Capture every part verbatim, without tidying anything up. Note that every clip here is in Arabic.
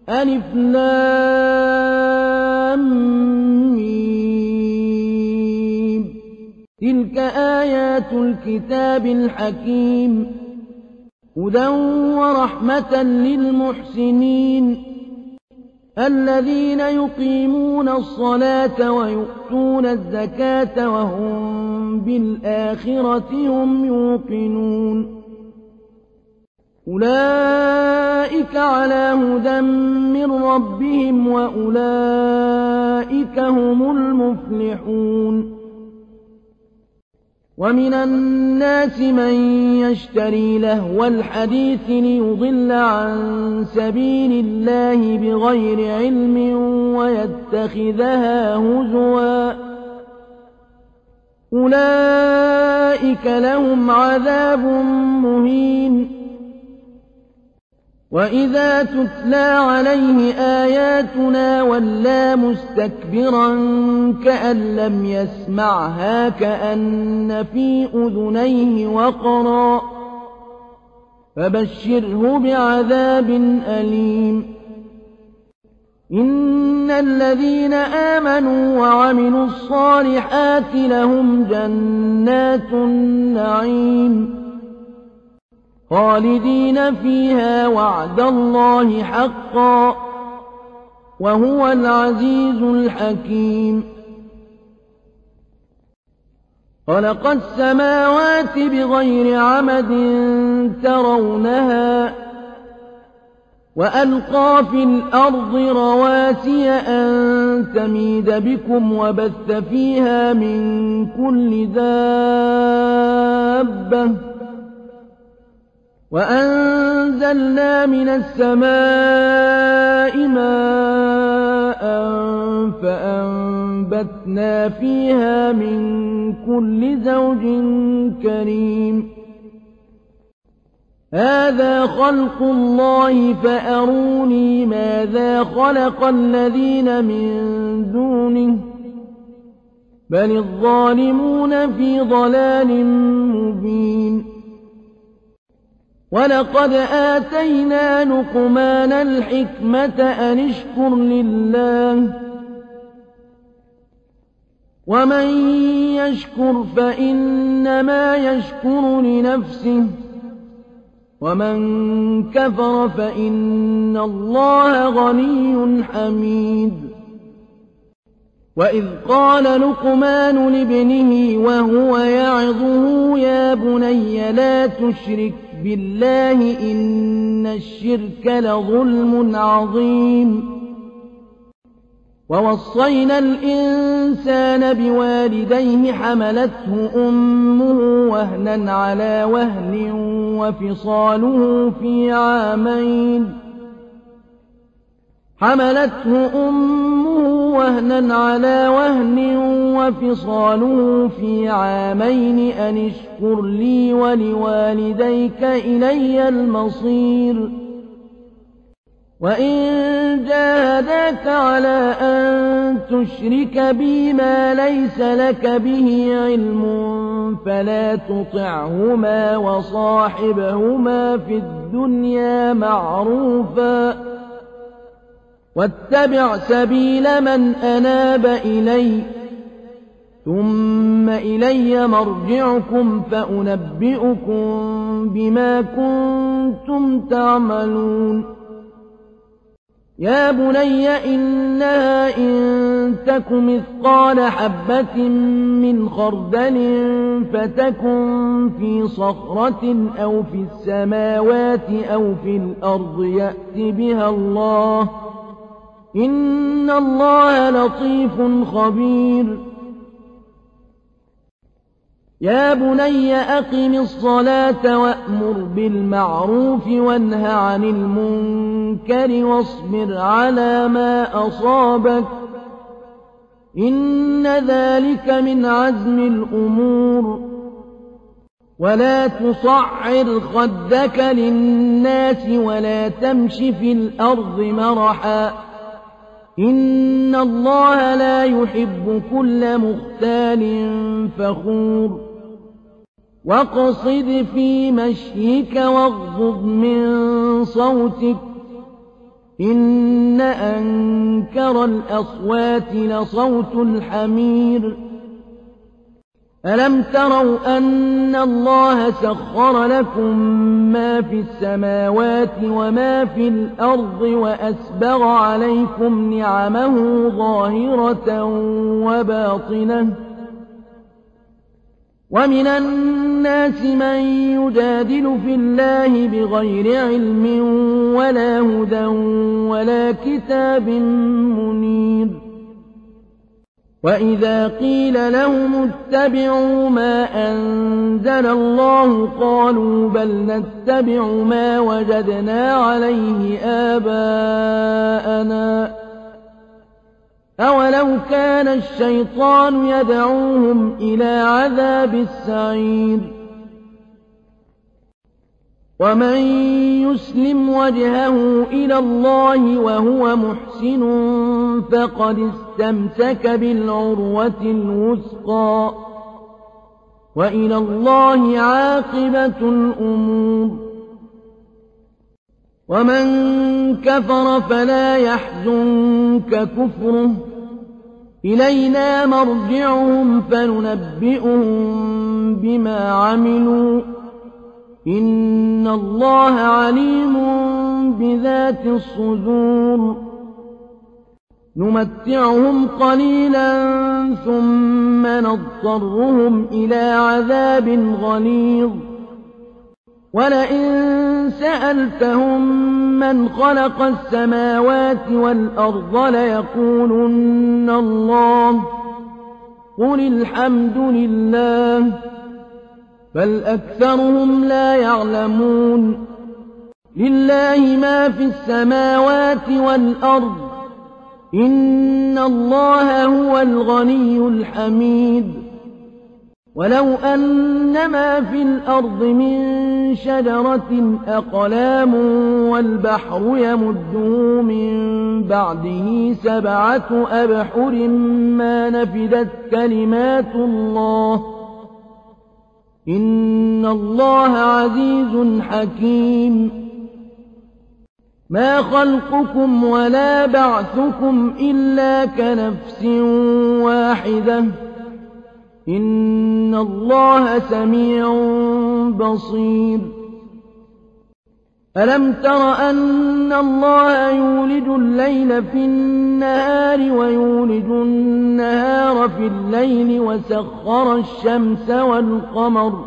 ألف لام ميم. تلك آيات الكتاب الحكيم هدى ورحمة للمحسنين الذين يقيمون الصلاة ويؤتون الزكاة وهم بالآخرة هم يوقنون أولئك على هدى من ربهم وأولئك هم المفلحون ومن الناس من يشتري لهو الحديث ليضل عن سبيل الله بغير علم ويتخذها هزوا أولئك لهم عذاب مهين وإذا تتلى عليه آياتنا ولى مستكبرا كأن لم يسمعها كأن في أذنيه وقرا فبشره بعذاب أليم إن الذين آمنوا وعملوا الصالحات لهم جنات النعيم خالدين فيها وعد الله حقا وهو العزيز الحكيم خلق السماوات بغير عمد ترونها وألقى في الأرض رواسي أن تميد بكم وبث فيها من كل دابة وأنزلنا من السماء ماء فأنبتنا فيها من كل زوج كريم هذا خلق الله فأروني ماذا خلق الذين من دونه بل الظالمون في ضلال مبين ولقد آتينا لقمان الحكمة أن اشكر لله ومن يشكر فإنما يشكر لنفسه ومن كفر فإن الله غني حميد وإذ قال لقمان لابنه وهو يعظه يا بني لا تشرك بالله إن الشرك لظلم عظيم ووصينا الإنسان بوالديه حملته أمه وهنا على وهن وفصاله في عامين حملته أمه وهنا على وهن وفصاله في عامين أن اشكر لي ولوالديك إلي المصير وإن جاهداك على أن تشرك بي ما ليس لك به علم فلا تطعهما وصاحبهما في الدنيا معروفا واتبع سبيل من أناب إلي ثم إلي مرجعكم فأنبئكم بما كنتم تعملون يا بني إنها إن تك مثقال حبة من خردل فتكن في صخرة أو في السماوات أو في الأرض يأت بها الله إن الله لطيف خبير يا بني أقم الصلاة وأمر بالمعروف وانه عن المنكر واصبر على ما أصابك إن ذلك من عزم الأمور ولا تصعر خدك للناس ولا تمش في الأرض مرحا إن الله لا يحب كل مختال فخور واقصد في مشيك واغضض من صوتك إن أنكر الأصوات لصوت الحمير ألم تروا أن الله سخر لكم ما في السماوات وما في الأرض وأسبغ عليكم نعمه ظاهرة وباطنة ومن الناس من يجادل في الله بغير علم ولا هدى ولا كتاب منير وإذا قيل لهم اتبعوا ما أنزل الله قالوا بل نتبع ما وجدنا عليه آباءنا أولو كان الشيطان يدعوهم إلى عذاب السعير ومن يسلم وجهه إلى الله وهو محسن فقد استمسك بالعروة الوثقى وإلى الله عاقبة الأمور ومن كفر فلا يحزنك كفره إلينا مرجعهم فننبئهم بما عملوا إن الله عليم بذات الصدور نمتعهم قليلا ثم نضطرهم إلى عذاب غليظ ولئن سألتهم من خلق السماوات والأرض ليقولن الله قل الحمد لله بل أكثرهم لا يعلمون لله ما في السماوات والأرض إن الله هو الغني الحميد ولو أن ما في الأرض من شجرة أقلام والبحر يمده من بعده سبعة أبحر ما نفدت كلمات الله إن الله عزيز حكيم ما خلقكم ولا بعثكم إلا كنفس واحدة إن الله سميع بصير ألم تر أن الله يولج الليل في النهار ويولج النهار في الليل وسخر الشمس والقمر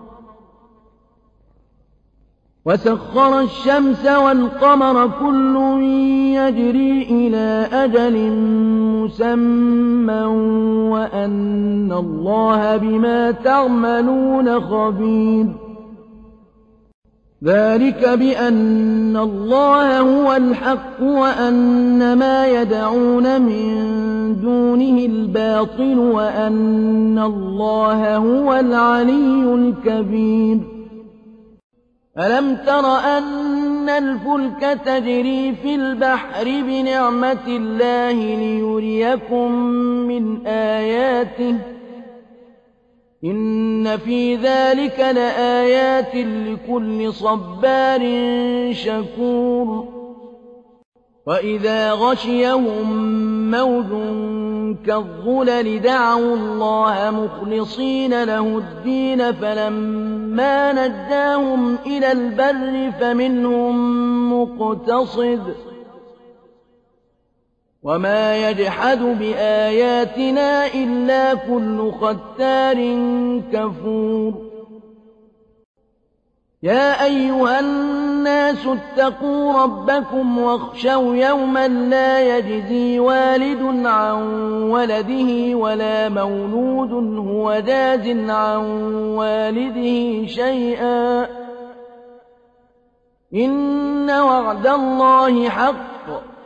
وسخر الشمس والقمر كل يجري إلى أجل مسمى وأن الله بما تعملون خبير ذلك بأن الله هو الحق وأن ما يدعون من دونه الباطل وأن الله هو العلي الكبير ألم تر أن الفلك تجري في البحر بنعمة الله ليريكم من آياته إن في ذلك لآيات لكل صبار شكور وإذا غشيهم موج كالظلل دعوا الله مخلصين له الدين فلما نجاهم إلى البر فمنهم مقتصد وما يجحد بآياتنا إلا كل ختار كفور يا أيها الناس اتقوا ربكم واخشوا يوما لا يجزي والد عن ولده ولا مولود هو جاز عن والده شيئا إن وعد الله حق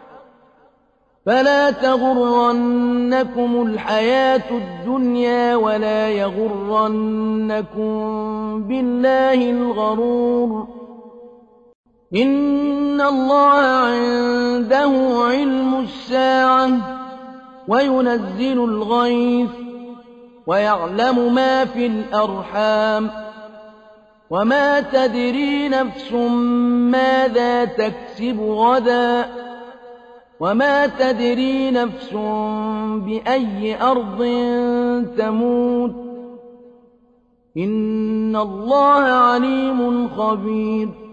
فلا تغرنكم الحياة الدنيا ولا يغرنكم بالله الغرور إن الله عنده علم الساعة وينزل الغيث ويعلم ما في الأرحام وما تدري نفس ماذا تكسب غدا وما تدري نفس بأي أرض تموت إن الله عليم خبير